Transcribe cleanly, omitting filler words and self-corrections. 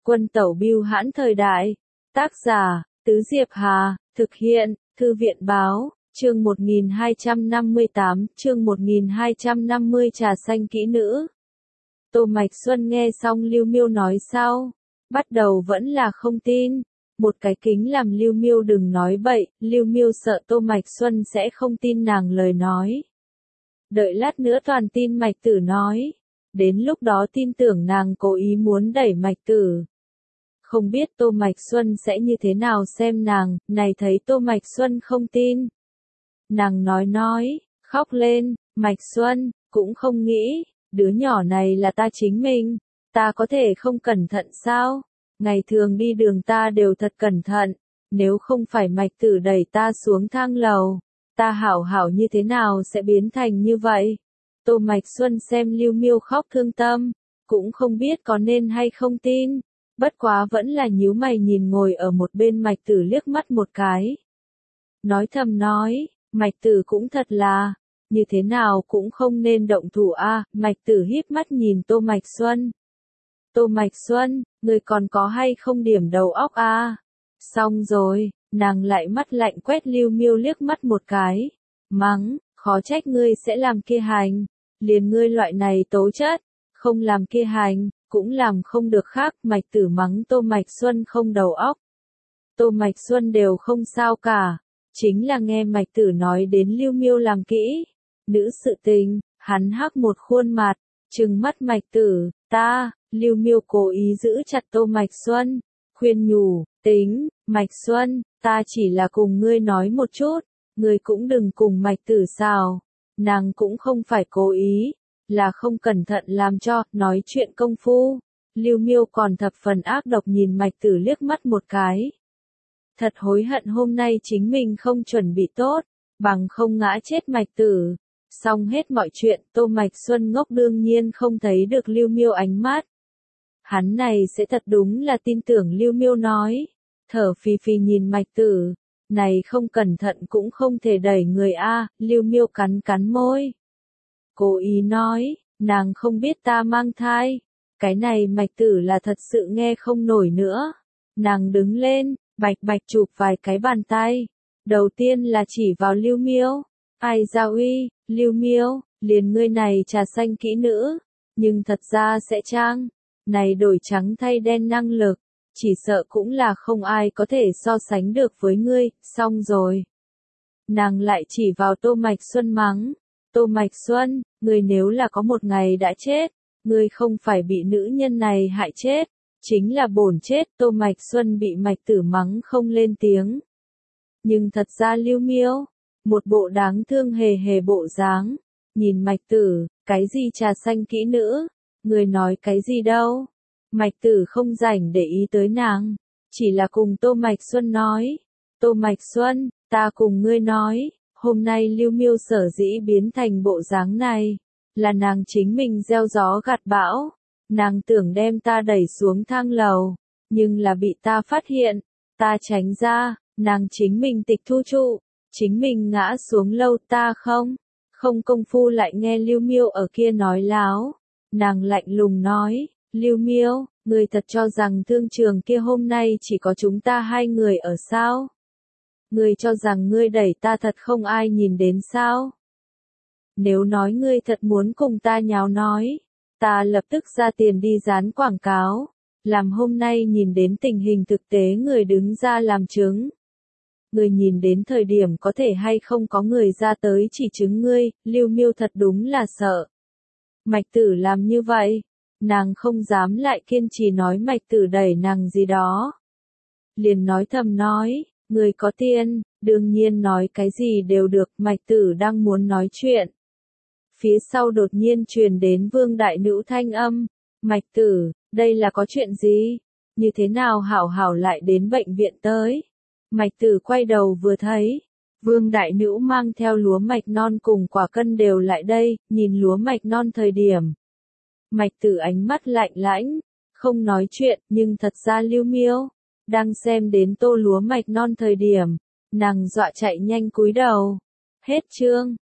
Quân tẩu bưu hãn thời đại. Tác giả, Tứ Diệp Hà, thực hiện, Thư viện báo, chương 1258, chương 1250 trà xanh kỹ nữ. Tô Mạch Xuân nghe xong Lưu Miêu nói sau, bắt đầu vẫn là không tin, một cái kính làm Lưu Miêu đừng nói bậy, Lưu Miêu sợ Tô Mạch Xuân sẽ không tin nàng lời nói. Đợi lát nữa toàn tin Mạch Tử nói, đến lúc đó tin tưởng nàng cố ý muốn đẩy Mạch Tử. Không biết Tô Mạch Xuân sẽ như thế nào xem nàng, này thấy Tô Mạch Xuân không tin. Nàng nói, khóc lên, Mạch Xuân, cũng không nghĩ, đứa nhỏ này là ta chính mình, ta có thể không cẩn thận sao? Ngày thường đi đường ta đều thật cẩn thận, nếu không phải Mạch Tử đẩy ta xuống thang lầu, ta hảo hảo như thế nào sẽ biến thành như vậy? Tô Mạch Xuân xem Lưu Miêu khóc thương tâm, cũng không biết có nên hay không tin. Bất quá vẫn là nhíu mày nhìn ngồi ở một bên Mạch Tử liếc mắt một cái. Nói thầm nói, Mạch Tử cũng thật là, như thế nào cũng không nên động thủ a. Mạch Tử híp mắt nhìn Tô Mạch Xuân. Tô Mạch Xuân, người còn có hay không điểm đầu óc a? Xong rồi, nàng lại mắt lạnh quét Lưu Miêu liếc mắt một cái. Mắng, khó trách ngươi sẽ làm kia hành. Liền ngươi loại này tố chất, không làm kia hành. Cũng làm không được khác, Mạch Tử mắng Tô Mạch Xuân không đầu óc. Tô Mạch Xuân đều không sao cả, chính là nghe Mạch Tử nói đến Lưu Miêu làm kỹ, nữ sự tình, hắn hắc một khuôn mặt, trừng mắt Mạch Tử, Lưu Miêu cố ý giữ chặt Tô Mạch Xuân, khuyên nhủ, tính, Mạch Xuân, ta chỉ là cùng ngươi nói một chút, ngươi cũng đừng cùng Mạch Tử xào, nàng cũng không phải cố ý. Là không cẩn thận làm cho, nói chuyện công phu. Lưu Miêu còn thập phần ác độc nhìn Mạch Tử liếc mắt một cái. Thật hối hận hôm nay chính mình không chuẩn bị tốt, bằng không ngã chết Mạch Tử. Xong hết mọi chuyện, Tô Mạch Xuân ngốc đương nhiên không thấy được Lưu Miêu ánh mắt. Hắn này sẽ thật đúng là tin tưởng Lưu Miêu nói. Thở phì phì nhìn Mạch Tử, này không cẩn thận cũng không thể đẩy người a. Lưu Miêu cắn môi. Cố ý nói, nàng không biết ta mang thai. Cái này Mạch Tử là thật sự nghe không nổi nữa. Nàng đứng lên, bạch bạch chụp vài cái bàn tay. Đầu tiên là chỉ vào Lưu Miêu. Ai ra uy, Lưu Miêu, liền ngươi này trà xanh kỹ nữ. Nhưng thật ra sẽ trang. Này đổi trắng thay đen năng lực. Chỉ sợ cũng là không ai có thể so sánh được với ngươi, xong rồi. Nàng lại chỉ vào Tô Mạch Xuân mắng. Tô Mạch Xuân, ngươi nếu là có một ngày đã chết, ngươi không phải bị nữ nhân này hại chết, chính là bổn chết. Tô Mạch Xuân bị Mạch Tử mắng không lên tiếng. Nhưng thật ra Lưu Miêu, một bộ đáng thương hề hề bộ dáng, nhìn Mạch Tử, cái gì trà xanh kỹ nữ, ngươi nói cái gì đâu. Mạch Tử không rảnh để ý tới nàng, chỉ là cùng Tô Mạch Xuân nói, Tô Mạch Xuân, ta cùng ngươi nói. Hôm nay Lưu Miêu sở dĩ biến thành bộ dáng này, là nàng chính mình gieo gió gặt bão, nàng tưởng đem ta đẩy xuống thang lầu, nhưng là bị ta phát hiện, ta tránh ra, nàng chính mình tịch thu trụ, chính mình ngã xuống lâu. Ta không công phu lại nghe Lưu Miêu ở kia nói láo, nàng lạnh lùng nói, Lưu Miêu, ngươi thật cho rằng thương trường kia hôm nay chỉ có chúng ta hai người ở sao? Ngươi cho rằng ngươi đẩy ta thật không ai nhìn đến sao? Nếu nói ngươi thật muốn cùng ta nháo nói, ta lập tức ra tiền đi dán quảng cáo, làm hôm nay nhìn đến tình hình thực tế người đứng ra làm chứng. Ngươi nhìn đến thời điểm có thể hay không có người ra tới chỉ chứng ngươi. Lưu Miêu thật đúng là sợ. Mạch Tử làm như vậy, nàng không dám lại kiên trì nói Mạch Tử đẩy nàng gì đó. Liền nói thầm nói. Người có tiền, đương nhiên nói cái gì đều được. Mạch Tử đang muốn nói chuyện. Phía sau đột nhiên truyền đến Vương Đại Nữ thanh âm. Mạch Tử, đây là có chuyện gì? Như thế nào hảo hảo lại đến bệnh viện tới? Mạch Tử quay đầu vừa thấy. Vương Đại Nữ mang theo lúa mạch non cùng quả cân đều lại đây, nhìn lúa mạch non thời điểm. Mạch Tử ánh mắt lạnh lãnh, không nói chuyện, nhưng thật ra Lưu Miêu. Đang xem đến tô lúa mạch non thời điểm, nàng dọa chạy nhanh cúi đầu. Hết chương.